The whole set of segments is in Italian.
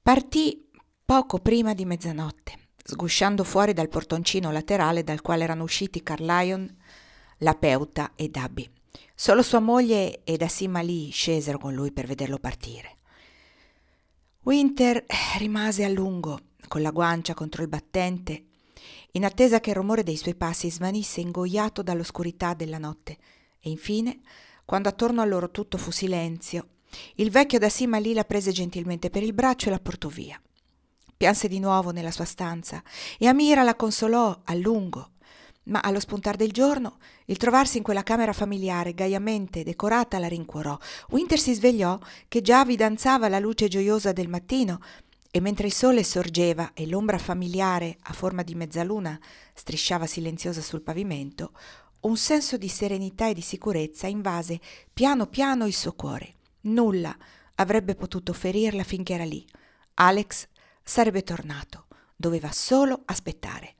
Partì poco prima di mezzanotte, sgusciando fuori dal portoncino laterale dal quale erano usciti Carlion, la Peuta e Dabby. Solo sua moglie ed Asim Ali scesero con lui per vederlo partire. Winter rimase a lungo, con la guancia contro il battente, in attesa che il rumore dei suoi passi svanisse ingoiato dall'oscurità della notte, e infine, quando attorno a loro tutto fu silenzio, il vecchio Asim Ali la prese gentilmente per il braccio e la portò via. Pianse di nuovo nella sua stanza e Amira la consolò a lungo, ma allo spuntar del giorno il trovarsi in quella camera familiare gaiamente decorata la rincuorò. Winter si svegliò che già vi danzava la luce gioiosa del mattino e mentre il sole sorgeva e l'ombra familiare a forma di mezzaluna strisciava silenziosa sul pavimento, un senso di serenità e di sicurezza invase piano piano il suo cuore. Nulla avrebbe potuto ferirla finché era lì. Alex sarebbe tornato, doveva solo aspettare.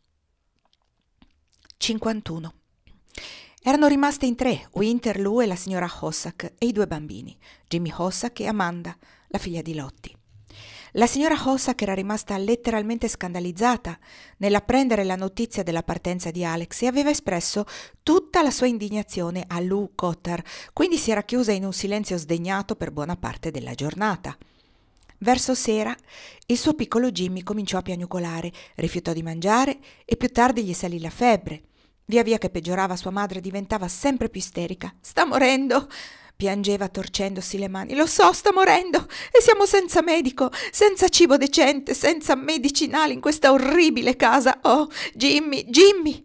51. Erano rimaste in tre, Winter, Lou e la signora Hossack e i due bambini, Jimmy Hossack e Amanda, la figlia di Lottie. La signora Hossack era rimasta letteralmente scandalizzata nell'apprendere la notizia della partenza di Alex e aveva espresso tutta la sua indignazione a Lou Cotter, quindi si era chiusa in un silenzio sdegnato per buona parte della giornata. Verso sera il suo piccolo Jimmy cominciò a piagnucolare, rifiutò di mangiare e più tardi gli salì la febbre. Via via che peggiorava sua madre diventava sempre più isterica. «Sta morendo!» piangeva torcendosi le mani. «Lo so, sta morendo! E siamo senza medico, senza cibo decente, senza medicinali in questa orribile casa! Oh, Jimmy, Jimmy!»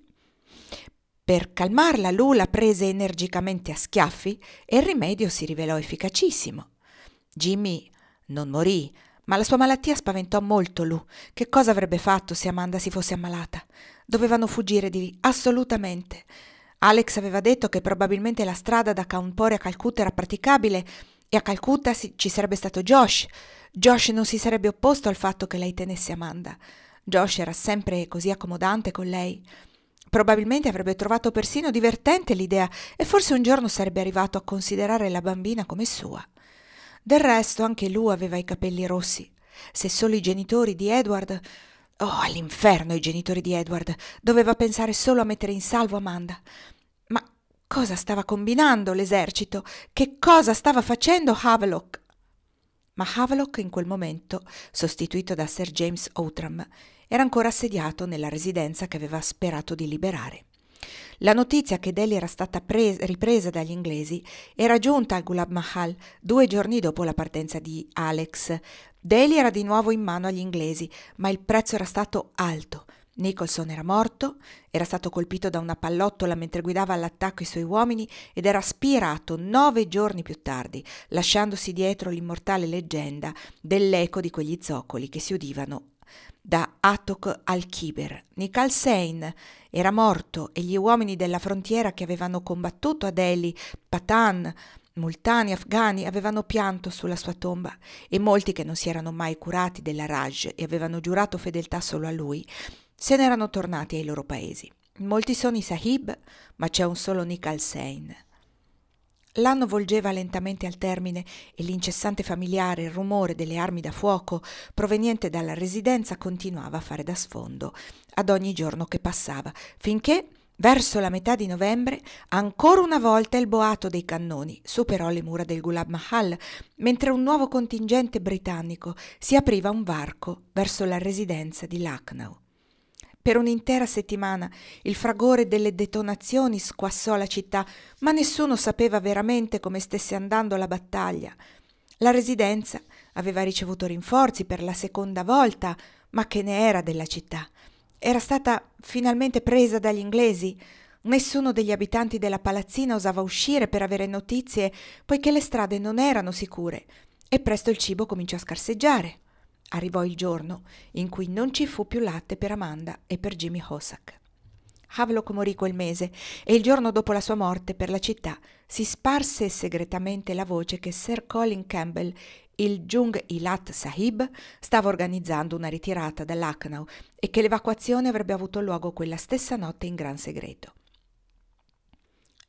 Per calmarla, Lou la prese energicamente a schiaffi e il rimedio si rivelò efficacissimo. Jimmy non morì, ma la sua malattia spaventò molto Lou. Che cosa avrebbe fatto se Amanda si fosse ammalata? Dovevano fuggire di lì, assolutamente. Alex aveva detto che probabilmente la strada da Cawnpore a Calcutta era praticabile e a Calcutta ci sarebbe stato Josh. Josh non si sarebbe opposto al fatto che lei tenesse Amanda. Josh era sempre così accomodante con lei. Probabilmente avrebbe trovato persino divertente l'idea e forse un giorno sarebbe arrivato a considerare la bambina come sua. Del resto anche Lou aveva i capelli rossi. Se solo i genitori di Edward... Oh, all'inferno i genitori di Edward! Doveva pensare solo a mettere in salvo Amanda. Ma cosa stava combinando l'esercito? Che cosa stava facendo Havelock? Ma Havelock in quel momento, sostituito da Sir James Outram, era ancora assediato nella residenza che aveva sperato di liberare. La notizia che Delhi era stata ripresa dagli inglesi era giunta al Gulab Mahal 2 giorni dopo la partenza di Alex. Delhi era di nuovo in mano agli inglesi, ma il prezzo era stato alto. Nicholson era morto, era stato colpito da una pallottola mentre guidava all'attacco i suoi uomini ed era spirato 9 giorni più tardi, lasciandosi dietro l'immortale leggenda dell'eco di quegli zoccoli che si udivano da Attock al Khyber. Nikhal Sain era morto e gli uomini della frontiera che avevano combattuto a Delhi, Patan, multani afghani avevano pianto sulla sua tomba e molti che non si erano mai curati della Raj e avevano giurato fedeltà solo a lui se ne erano tornati ai loro paesi. Molti sono i sahib, ma c'è un solo Nikhal Sain. L'anno volgeva lentamente al termine e l'incessante familiare rumore delle armi da fuoco proveniente dalla residenza continuava a fare da sfondo ad ogni giorno che passava, finché, verso la metà di novembre, ancora una volta il boato dei cannoni superò le mura del Gulab Mahal, mentre un nuovo contingente britannico si apriva un varco verso la residenza di Lucknow. Per un'intera settimana il fragore delle detonazioni squassò la città, ma nessuno sapeva veramente come stesse andando la battaglia. La residenza aveva ricevuto rinforzi per la seconda volta, ma che ne era della città? Era stata finalmente presa dagli inglesi? Nessuno degli abitanti della palazzina osava uscire per avere notizie, poiché le strade non erano sicure, e presto il cibo cominciò a scarseggiare. Arrivò il giorno in cui non ci fu più latte per Amanda e per Jimmy Hossack. Havelock morì quel mese e il giorno dopo la sua morte per la città si sparse segretamente la voce che Sir Colin Campbell, il Jung-i-Lat Sahib, stava organizzando una ritirata da Lucknow e che l'evacuazione avrebbe avuto luogo quella stessa notte in gran segreto.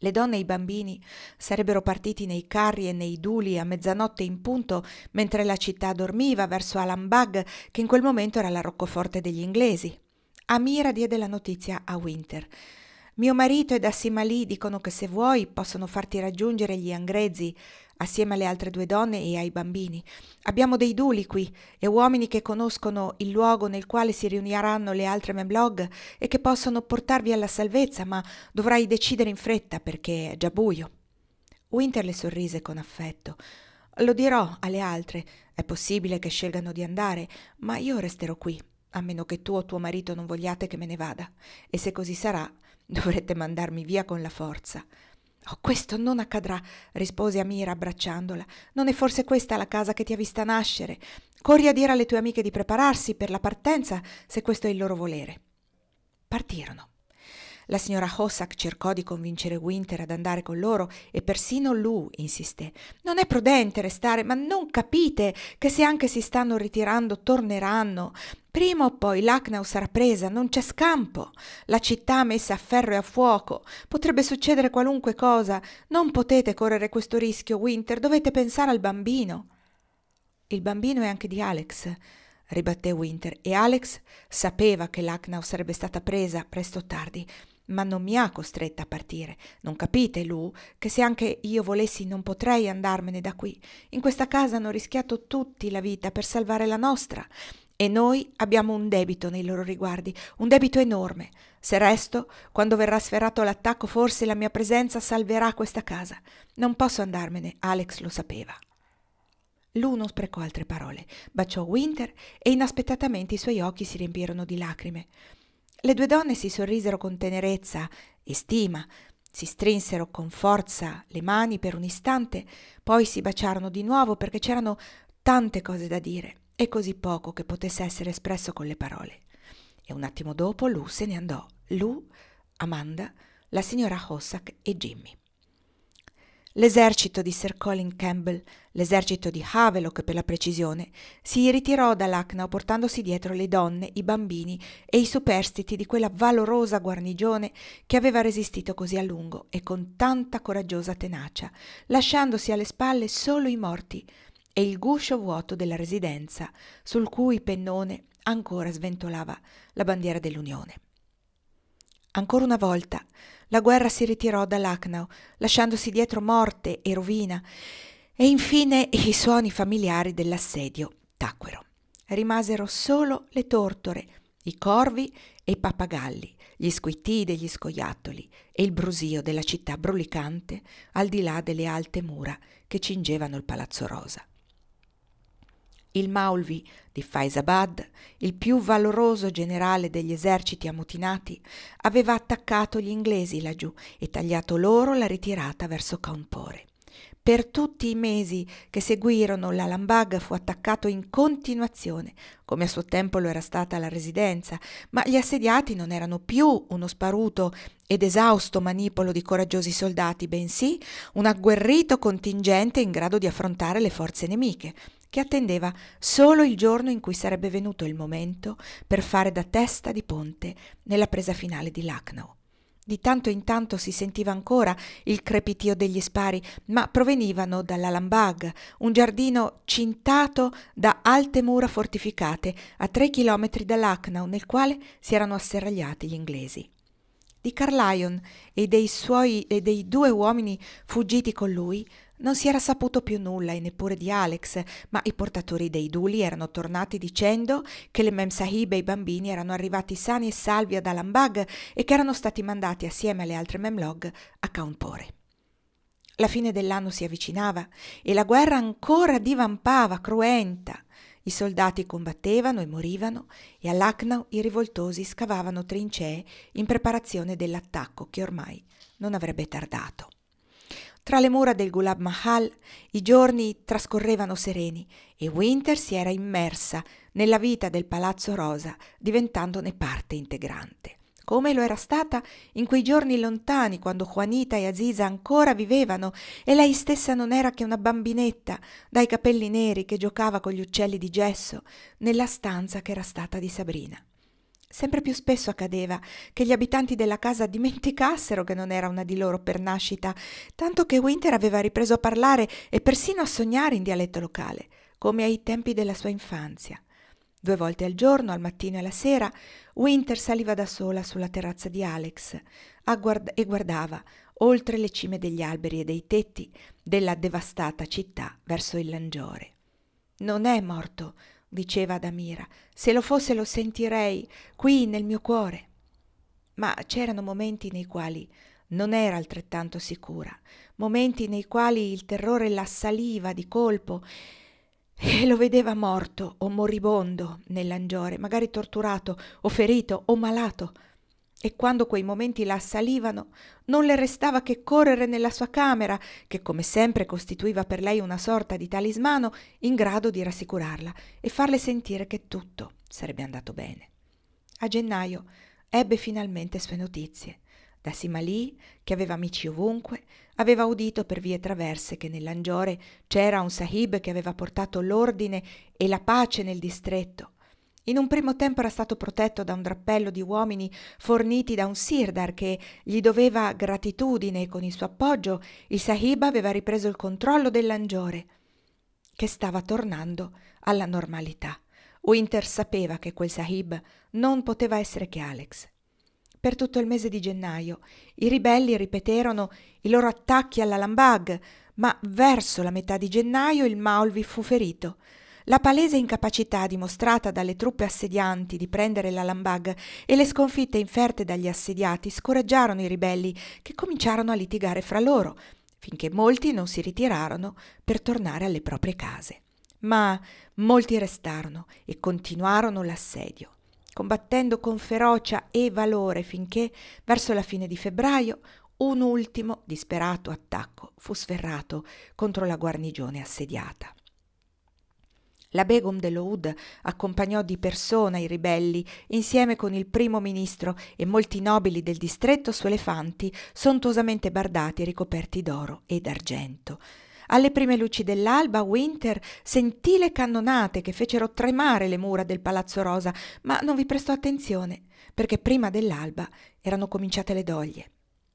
Le donne e i bambini sarebbero partiti nei carri e nei duli a mezzanotte in punto, mentre la città dormiva, verso Alambagh, che in quel momento era la roccaforte degli inglesi. Amira diede la notizia a Winter. «Mio marito ed Asim Ali dicono che se vuoi possono farti raggiungere gli angrezi assieme alle altre 2 donne e ai bambini. Abbiamo dei duli qui e uomini che conoscono il luogo nel quale si riuniranno le altre Memlog e che possono portarvi alla salvezza, ma dovrai decidere in fretta perché è già buio». Winter le sorrise con affetto. «Lo dirò alle altre. È possibile che scelgano di andare, ma io resterò qui, a meno che tu o tuo marito non vogliate che me ne vada. E se così sarà, dovrete mandarmi via con la forza». «Oh, questo non accadrà», rispose Amira abbracciandola. «Non è forse questa la casa che ti ha vista nascere? Corri a dire alle tue amiche di prepararsi per la partenza, se questo è il loro volere». Partirono. La signora Hossack cercò di convincere Winter ad andare con loro e persino Lou insisté. «Non è prudente restare, ma non capite che se anche si stanno ritirando torneranno? Prima o poi Lucknow sarà presa, non c'è scampo. La città messa a ferro e a fuoco. Potrebbe succedere qualunque cosa. Non potete correre questo rischio, Winter, dovete pensare al bambino». «Il bambino è anche di Alex», ribatté Winter, «e Alex sapeva che Lucknow sarebbe stata presa presto o tardi, ma non mi ha costretta a partire. Non capite, Lou, che se anche io volessi non potrei andarmene da qui. In questa casa hanno rischiato tutti la vita per salvare la nostra e noi abbiamo un debito nei loro riguardi, un debito enorme. Se resto, quando verrà sferrato l'attacco, forse la mia presenza salverà questa casa. Non posso andarmene, Alex lo sapeva». Lou non sprecò altre parole, baciò Winter e inaspettatamente i suoi occhi si riempirono di lacrime. Le 2 donne si sorrisero con tenerezza e stima, si strinsero con forza le mani per un istante, poi si baciarono di nuovo perché c'erano tante cose da dire e così poco che potesse essere espresso con le parole. E un attimo dopo Lou se ne andò. Lou, Amanda, la signora Hossack e Jimmy. L'esercito di Sir Colin Campbell, l'esercito di Havelock per la precisione, si ritirò da Lucknow portandosi dietro le donne, i bambini e i superstiti di quella valorosa guarnigione che aveva resistito così a lungo e con tanta coraggiosa tenacia, lasciandosi alle spalle solo i morti e il guscio vuoto della residenza, sul cui pennone ancora sventolava la bandiera dell'Unione. Ancora una volta la guerra si ritirò da Lucknow, lasciandosi dietro morte e rovina, e infine i suoni familiari dell'assedio tacquero. Rimasero solo le tortore, i corvi e i pappagalli, gli squittii degli scoiattoli e il brusio della città brulicante al di là delle alte mura che cingevano il Palazzo Rosa. Il Maulvi di Faizabad, il più valoroso generale degli eserciti ammutinati, aveva attaccato gli inglesi laggiù e tagliato loro la ritirata verso Cawnpore. Per tutti i mesi che seguirono l'Alambagh fu attaccato in continuazione, come a suo tempo lo era stata la residenza, ma gli assediati non erano più uno sparuto ed esausto manipolo di coraggiosi soldati, bensì un agguerrito contingente in grado di affrontare le forze nemiche, che attendeva solo il giorno in cui sarebbe venuto il momento per fare da testa di ponte nella presa finale di Lucknow. Di tanto in tanto si sentiva ancora il crepitio degli spari, ma provenivano dall'Alambagh, un giardino cintato da alte mura fortificate a 3 chilometri da Lucknow, nel quale si erano asserragliati gli inglesi. Di Carlion e dei 2 uomini fuggiti con lui non si era saputo più nulla e neppure di Alex, ma i portatori dei duli erano tornati dicendo che le Memsahib e i bambini erano arrivati sani e salvi ad Alambagh e che erano stati mandati assieme alle altre Memlog a Cawnpore. La fine dell'anno si avvicinava e la guerra ancora divampava cruenta. I soldati combattevano e morivano e a Lucknow i rivoltosi scavavano trincee in preparazione dell'attacco che ormai non avrebbe tardato. Tra le mura del Gulab Mahal i giorni trascorrevano sereni e Winter si era immersa nella vita del Palazzo Rosa, diventandone parte integrante, come lo era stata in quei giorni lontani quando Juanita e Aziza ancora vivevano e lei stessa non era che una bambinetta dai capelli neri che giocava con gli uccelli di gesso nella stanza che era stata di Sabrina. Sempre più spesso accadeva che gli abitanti della casa dimenticassero che non era una di loro per nascita, tanto che Winter aveva ripreso a parlare e persino a sognare in dialetto locale, come ai tempi della sua infanzia. 2 volte al giorno, al mattino e alla sera, Winter saliva da sola sulla terrazza di Alex e guardava, oltre le cime degli alberi e dei tetti della devastata città, verso il Langiore. «Non è morto», diceva ad Amira, «se lo fosse lo sentirei qui nel mio cuore». Ma c'erano momenti nei quali non era altrettanto sicura, momenti nei quali il terrore l'assaliva di colpo e lo vedeva morto o moribondo nel Langiore, magari torturato o ferito o malato. E quando quei momenti la assalivano, non le restava che correre nella sua camera, che come sempre costituiva per lei una sorta di talismano in grado di rassicurarla e farle sentire che tutto sarebbe andato bene. A gennaio ebbe finalmente sue notizie. Da Simalì, che aveva amici ovunque, aveva udito per vie traverse che nel Langiore c'era un sahib che aveva portato l'ordine e la pace nel distretto. In un primo tempo era stato protetto da un drappello di uomini forniti da un sirdar che gli doveva gratitudine e con il suo appoggio il sahib aveva ripreso il controllo del Langiore, che stava tornando alla normalità. Winter sapeva che quel sahib non poteva essere che Alex. Per tutto il mese di gennaio i ribelli ripeterono i loro attacchi all'Alambag, ma verso la metà di gennaio il Maulvi fu ferito. La palese incapacità dimostrata dalle truppe assedianti di prendere l'Alambag e le sconfitte inferte dagli assediati scoraggiarono i ribelli, che cominciarono a litigare fra loro, finché molti non si ritirarono per tornare alle proprie case. Ma molti restarono e continuarono l'assedio, combattendo con ferocia e valore finché, verso la fine di febbraio, un ultimo disperato attacco fu sferrato contro la guarnigione assediata. La Begum dell'Oud accompagnò di persona i ribelli insieme con il primo ministro e molti nobili del distretto su elefanti sontuosamente bardati e ricoperti d'oro e d'argento. Alle prime luci dell'alba Winter sentì le cannonate che fecero tremare le mura del Palazzo Rosa, ma non vi prestò attenzione, perché prima dell'alba erano cominciate le doglie.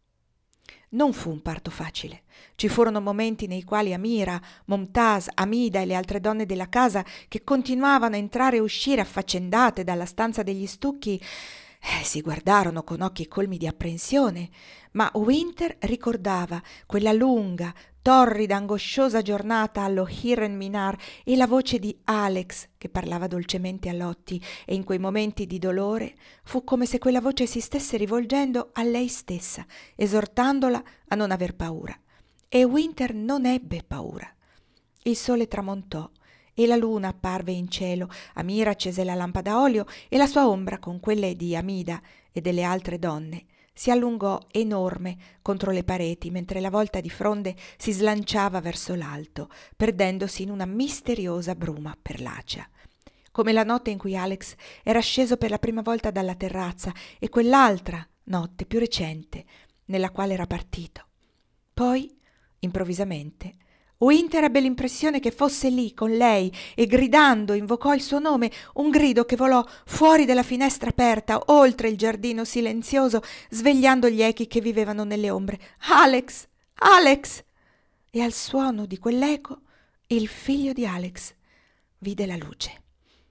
Non fu un parto facile. Ci furono momenti nei quali Amira, Momtaz, Amida e le altre donne della casa, che continuavano a entrare e uscire affaccendate dalla stanza degli stucchi, si guardarono con occhi colmi di apprensione, ma Winter ricordava quella lunga, torrida, angosciosa giornata allo Hiren Minar e la voce di Alex che parlava dolcemente a Lottie, e in quei momenti di dolore fu come se quella voce si stesse rivolgendo a lei stessa, esortandola a non aver paura. E Winter non ebbe paura. Il sole tramontò e la luna apparve in cielo. Amira accese la lampada a olio e la sua ombra, con quelle di Amida e delle altre donne, si allungò enorme contro le pareti, mentre la volta di fronde si slanciava verso l'alto, perdendosi in una misteriosa bruma perlacea. Come la notte in cui Alex era sceso per la prima volta dalla terrazza e quell'altra notte più recente nella quale era partito. Poi, improvvisamente, Winter ebbe l'impressione che fosse lì con lei e gridando invocò il suo nome, un grido che volò fuori dalla finestra aperta, oltre il giardino silenzioso, svegliando gli echi che vivevano nelle ombre. «Alex! Alex!» E al suono di quell'eco il figlio di Alex vide la luce.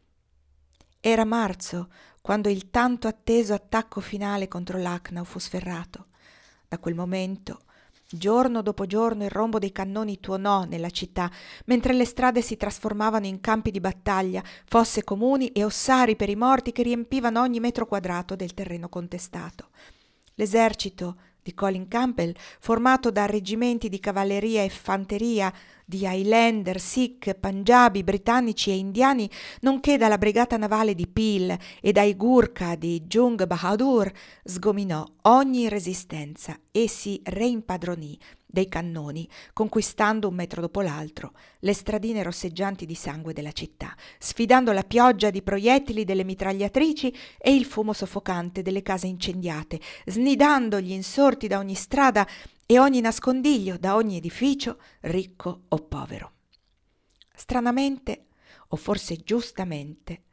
Era marzo quando il tanto atteso attacco finale contro Lucknow fu sferrato. Da quel momento, giorno dopo giorno, il rombo dei cannoni tuonò nella città, mentre le strade si trasformavano in campi di battaglia, fosse comuni e ossari per i morti che riempivano ogni metro quadrato del terreno contestato. L'esercito di Colin Campbell, formato da reggimenti di cavalleria e fanteria di Highlander, Sikh, Punjabi, britannici e indiani, nonché dalla brigata navale di Peel e dai Gurkha di Jung Bahadur, sgominò ogni resistenza e si reimpadronì dei cannoni, conquistando un metro dopo l'altro le stradine rosseggianti di sangue della città, sfidando la pioggia di proiettili delle mitragliatrici e il fumo soffocante delle case incendiate, snidando gli insorti da ogni strada e ogni nascondiglio, da ogni edificio, ricco o povero. Stranamente, o forse giustamente,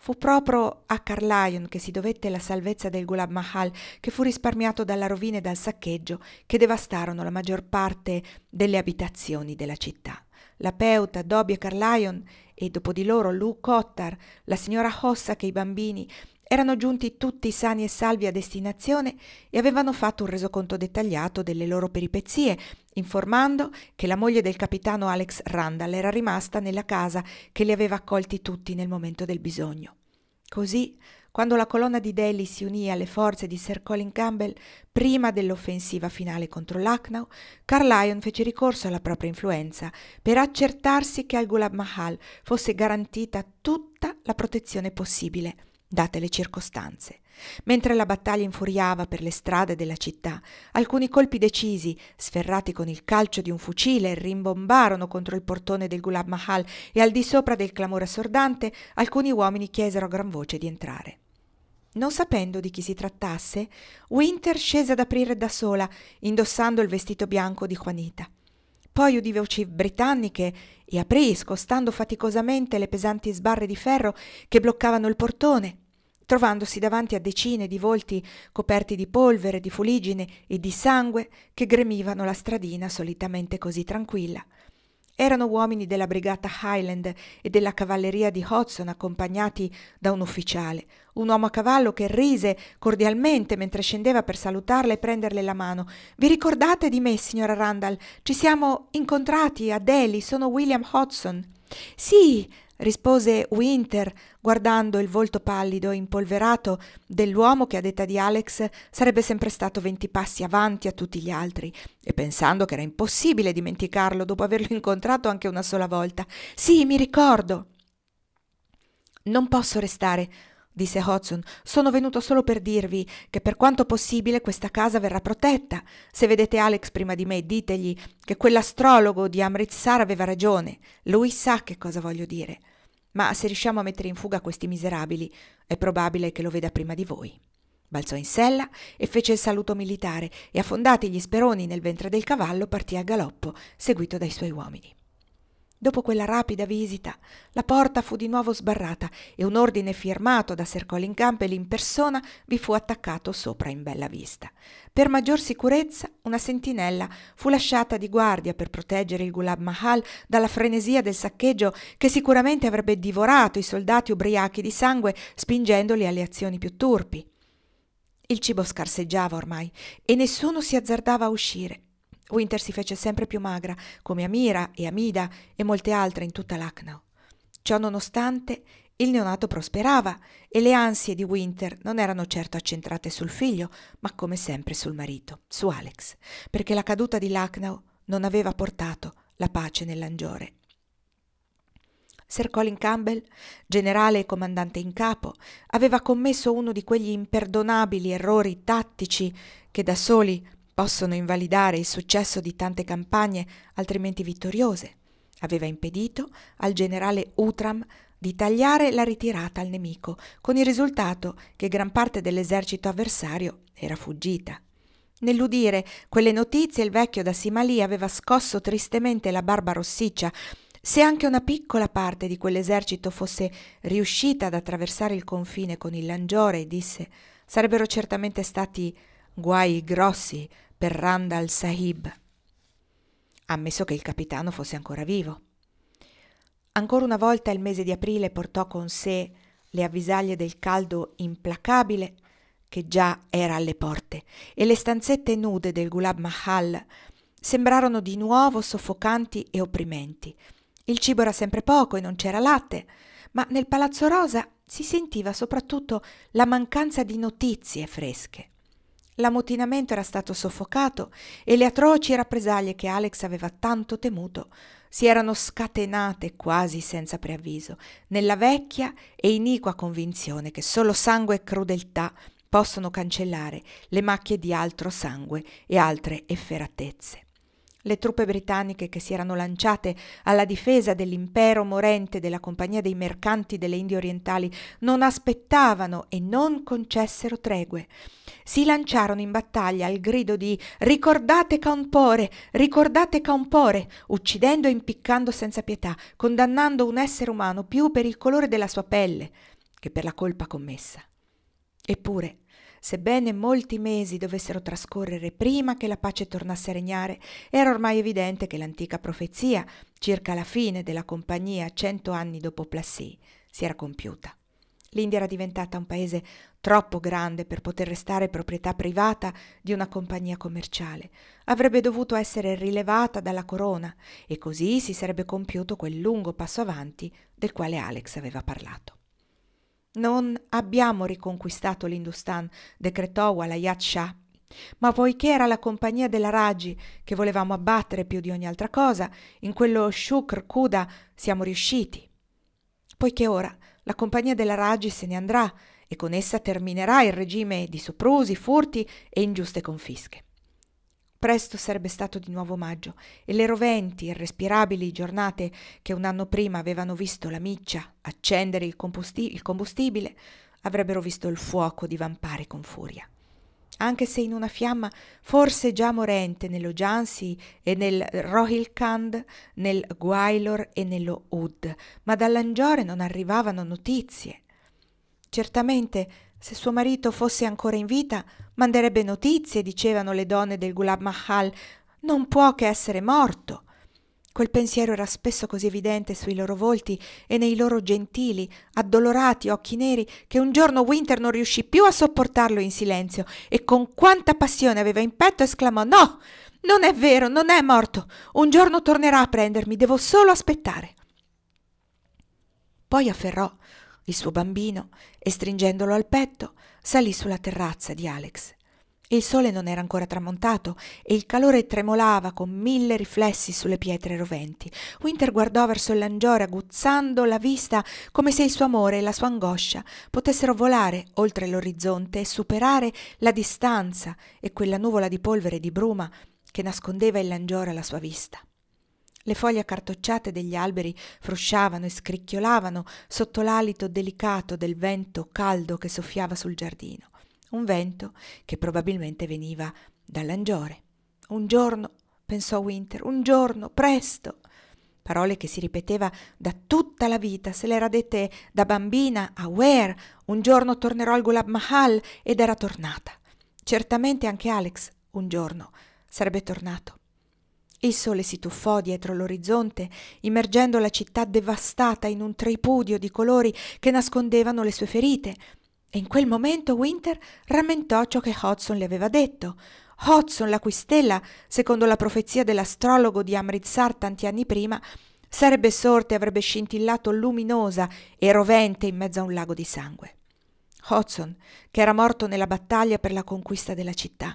Fu proprio a Carlion che si dovette la salvezza del Ghulam Mahal, che fu risparmiato dalla rovina e dal saccheggio che devastarono la maggior parte delle abitazioni della città. La Peuta, Dobby e Carlion, e dopo di loro Lou Cottar, la signora Hossack e i bambini, erano giunti tutti sani e salvi a destinazione e avevano fatto un resoconto dettagliato delle loro peripezie, informando che la moglie del capitano Alex Randall era rimasta nella casa che li aveva accolti tutti nel momento del bisogno. Così, quando la colonna di Delhi si unì alle forze di Sir Colin Campbell prima dell'offensiva finale contro Lucknow, Carlion fece ricorso alla propria influenza per accertarsi che al Ghulam Mahal fosse garantita tutta la protezione possibile, date le circostanze. Mentre la battaglia infuriava per le strade della città, alcuni colpi decisi, sferrati con il calcio di un fucile, rimbombarono contro il portone del Ghulam Mahal e al di sopra del clamore assordante alcuni uomini chiesero a gran voce di entrare. Non sapendo di chi si trattasse, Winter scese ad aprire da sola, indossando il vestito bianco di Juanita. Poi udì voci britanniche e aprì, scostando faticosamente le pesanti sbarre di ferro che bloccavano il portone, trovandosi davanti a decine di volti coperti di polvere, di fuliggine e di sangue che gremivano la stradina solitamente così tranquilla. Erano uomini della brigata Highland e della cavalleria di Hodson, accompagnati da un ufficiale, un uomo a cavallo che rise cordialmente mentre scendeva per salutarla e prenderle la mano. «Vi ricordate di me, signora Randall? Ci siamo incontrati a Delhi, sono William Hodson». «Sì», rispose Winter, guardando il volto pallido e impolverato dell'uomo che a detta di Alex sarebbe sempre stato 20 passi avanti a tutti gli altri, e pensando che era impossibile dimenticarlo dopo averlo incontrato anche una sola volta. «Sì, mi ricordo». «Non posso restare», disse Hodson. «Sono venuto solo per dirvi che per quanto possibile questa casa verrà protetta. Se vedete Alex prima di me, ditegli che quell'astrologo di Amritsar aveva ragione. Lui sa che cosa voglio dire. Ma se riusciamo a mettere in fuga questi miserabili, è probabile che lo veda prima di voi». Balzò in sella e fece il saluto militare e, affondati gli speroni nel ventre del cavallo, partì a galoppo, seguito dai suoi uomini. Dopo quella rapida visita, la porta fu di nuovo sbarrata e un ordine firmato da Sir Colin Campbell in persona vi fu attaccato sopra in bella vista. Per maggior sicurezza, una sentinella fu lasciata di guardia per proteggere il Ghulam Mahal dalla frenesia del saccheggio che sicuramente avrebbe divorato i soldati ubriachi di sangue, spingendoli alle azioni più turpi. Il cibo scarseggiava ormai e nessuno si azzardava a uscire. Winter si fece sempre più magra, come Amira e Amida e molte altre in tutta Lucknow. Ciò nonostante, il neonato prosperava e le ansie di Winter non erano certo accentrate sul figlio, ma come sempre sul marito, su Alex, perché la caduta di Lucknow non aveva portato la pace nell'Angiore. Sir Colin Campbell, generale e comandante in capo, aveva commesso uno di quegli imperdonabili errori tattici che da soli possono invalidare il successo di tante campagne altrimenti vittoriose. Aveva impedito al generale Outram di tagliare la ritirata al nemico, con il risultato che gran parte dell'esercito avversario era fuggita. Nell'udire quelle notizie il vecchio da Simalì aveva scosso tristemente la barba rossiccia. Se anche una piccola parte di quell'esercito fosse riuscita ad attraversare il confine con il Langiore, disse, sarebbero certamente stati guai grossi per Randall Sahib, ammesso che il capitano fosse ancora vivo. Ancora una volta il mese di aprile portò con sé le avvisaglie del caldo implacabile che già era alle porte, e le stanzette nude del Ghulam Mahal sembrarono di nuovo soffocanti e opprimenti. Il cibo era sempre poco e non c'era latte, ma nel Palazzo Rosa si sentiva soprattutto la mancanza di notizie fresche. L'ammutinamento era stato soffocato e le atroci rappresaglie che Alex aveva tanto temuto si erano scatenate quasi senza preavviso, nella vecchia e iniqua convinzione che solo sangue e crudeltà possono cancellare le macchie di altro sangue e altre efferatezze. Le truppe britanniche che si erano lanciate alla difesa dell'impero morente della Compagnia dei Mercanti delle Indie Orientali non aspettavano e non concessero tregue. Si lanciarono in battaglia al grido di «Ricordate Cawnpore! Ricordate Cawnpore!», uccidendo e impiccando senza pietà, condannando un essere umano più per il colore della sua pelle che per la colpa commessa. Eppure, sebbene molti mesi dovessero trascorrere prima che la pace tornasse a regnare, era ormai evidente che l'antica profezia circa la fine della compagnia 100 anni dopo Plassey si era compiuta. L'India era diventata un paese troppo grande per poter restare proprietà privata di una compagnia commerciale. Avrebbe dovuto essere rilevata dalla corona e così si sarebbe compiuto quel lungo passo avanti del quale Alex aveva parlato. «Non abbiamo riconquistato l'Hindustan», decretò Walayat Shah, «ma poiché era la compagnia della Raji che volevamo abbattere più di ogni altra cosa, in quello Shukr Khuda siamo riusciti. Poiché ora la compagnia della Raji se ne andrà e con essa terminerà il regime di soprusi, furti e ingiuste confische. Presto sarebbe stato di nuovo maggio e le roventi, irrespirabili giornate che un anno prima avevano visto la miccia accendere il combustibile avrebbero visto il fuoco divampare con furia. Anche se in una fiamma forse già morente nello Jhansi e nel Rohilkhand, nel Gwalior e nello Oudh, ma dall'Angiore non arrivavano notizie. Certamente, se suo marito fosse ancora in vita, manderebbe notizie, dicevano le donne del Gulab Mahal. Non può che essere morto. Quel pensiero era spesso così evidente sui loro volti e nei loro gentili, addolorati occhi neri che un giorno Winter non riuscì più a sopportarlo in silenzio e con quanta passione aveva in petto esclamò: «No, non è vero, non è morto. Un giorno tornerà a prendermi, devo solo aspettare». Poi afferrò il suo bambino e stringendolo al petto salì sulla terrazza di Alex. Il sole non era ancora tramontato e il calore tremolava con 1000 riflessi sulle pietre roventi. Winter guardò verso il Langiore aguzzando la vista come se il suo amore e la sua angoscia potessero volare oltre l'orizzonte e superare la distanza e quella nuvola di polvere e di bruma che nascondeva il Langiore alla sua vista. Le foglie accartocciate degli alberi frusciavano e scricchiolavano sotto l'alito delicato del vento caldo che soffiava sul giardino. Un vento che probabilmente veniva dall'Angiore. Un giorno, pensò Winter, un giorno, presto. Parole che si ripeteva da tutta la vita, se le era dette da bambina a Ware. Un giorno tornerò al Gulab Mahal ed era tornata. Certamente anche Alex un giorno sarebbe tornato. Il sole si tuffò dietro l'orizzonte, immergendo la città devastata in un tripudio di colori che nascondevano le sue ferite. E in quel momento Winter rammentò ciò che Hodgson le aveva detto. Hodgson, la cui stella, secondo la profezia dell'astrologo di Amritsar tanti anni prima, sarebbe sorta e avrebbe scintillato luminosa e rovente in mezzo a un lago di sangue. Hodgson, che era morto nella battaglia per la conquista della città.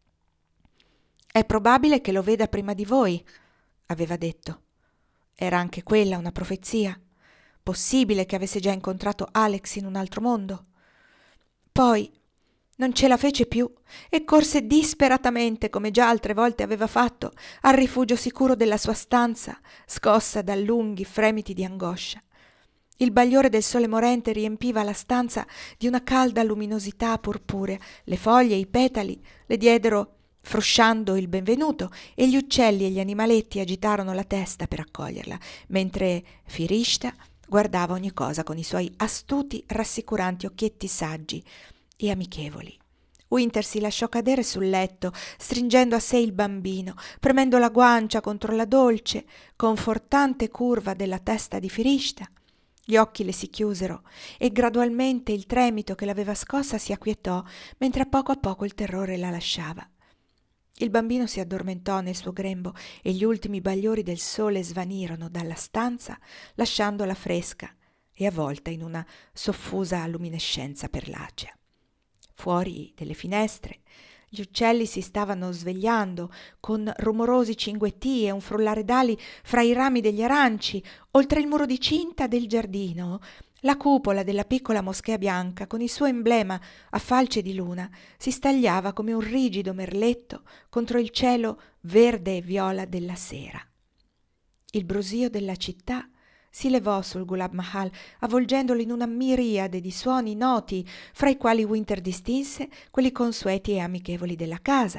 «È probabile che lo veda prima di voi», aveva detto. Era anche quella una profezia? Possibile che avesse già incontrato Alex in un altro mondo? Poi non ce la fece più e corse disperatamente, come già altre volte aveva fatto, al rifugio sicuro della sua stanza, scossa da lunghi fremiti di angoscia. Il bagliore del sole morente riempiva la stanza di una calda luminosità purpurea. Le foglie e i petali le diedero frusciando il benvenuto e gli uccelli e gli animaletti agitarono la testa per accoglierla, mentre Firishta guardava ogni cosa con i suoi astuti, rassicuranti occhietti saggi e amichevoli. Winter si lasciò cadere sul letto, stringendo a sé il bambino, premendo la guancia contro la dolce, confortante curva della testa di Firishta. Gli occhi le si chiusero e gradualmente il tremito che l'aveva scossa si acquietò, mentre a poco il terrore la lasciava. Il bambino si addormentò nel suo grembo e gli ultimi bagliori del sole svanirono dalla stanza, lasciandola fresca e avvolta in una soffusa luminescenza perlacea. Fuori delle finestre gli uccelli si stavano svegliando con rumorosi cinguettii e un frullare d'ali fra i rami degli aranci. Oltre il muro di cinta del giardino, la cupola della piccola moschea bianca, con il suo emblema a falce di luna, si stagliava come un rigido merletto contro il cielo verde e viola della sera. Il brusio della città si levò sul Gulab Mahal, avvolgendolo in una miriade di suoni noti, fra i quali Winter distinse quelli consueti e amichevoli della casa,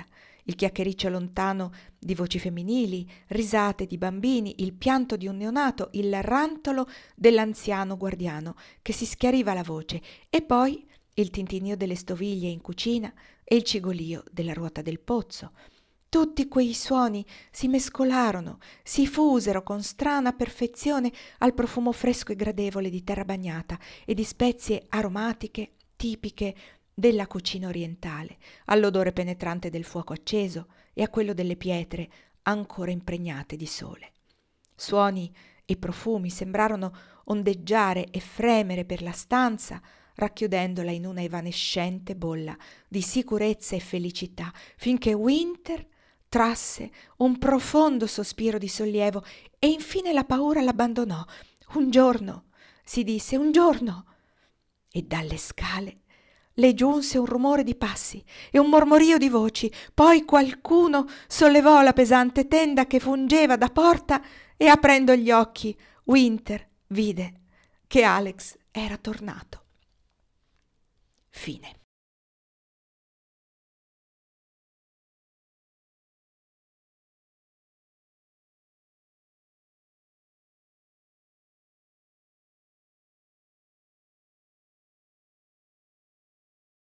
il chiacchiericcio lontano di voci femminili, risate di bambini, il pianto di un neonato, il rantolo dell'anziano guardiano che si schiariva la voce e poi il tintinnio delle stoviglie in cucina e il cigolio della ruota del pozzo. Tutti quei suoni si mescolarono, si fusero con strana perfezione al profumo fresco e gradevole di terra bagnata e di spezie aromatiche tipiche della cucina orientale, all'odore penetrante del fuoco acceso e a quello delle pietre ancora impregnate di sole. Suoni e profumi sembrarono ondeggiare e fremere per la stanza, racchiudendola in una evanescente bolla di sicurezza e felicità, finché Winter trasse un profondo sospiro di sollievo e infine la paura l'abbandonò. Un giorno, si disse, un giorno. E dalle scale le giunse un rumore di passi e un mormorio di voci. Poi qualcuno sollevò la pesante tenda che fungeva da porta e aprendo gli occhi, Winter vide che Alex era tornato. Fine.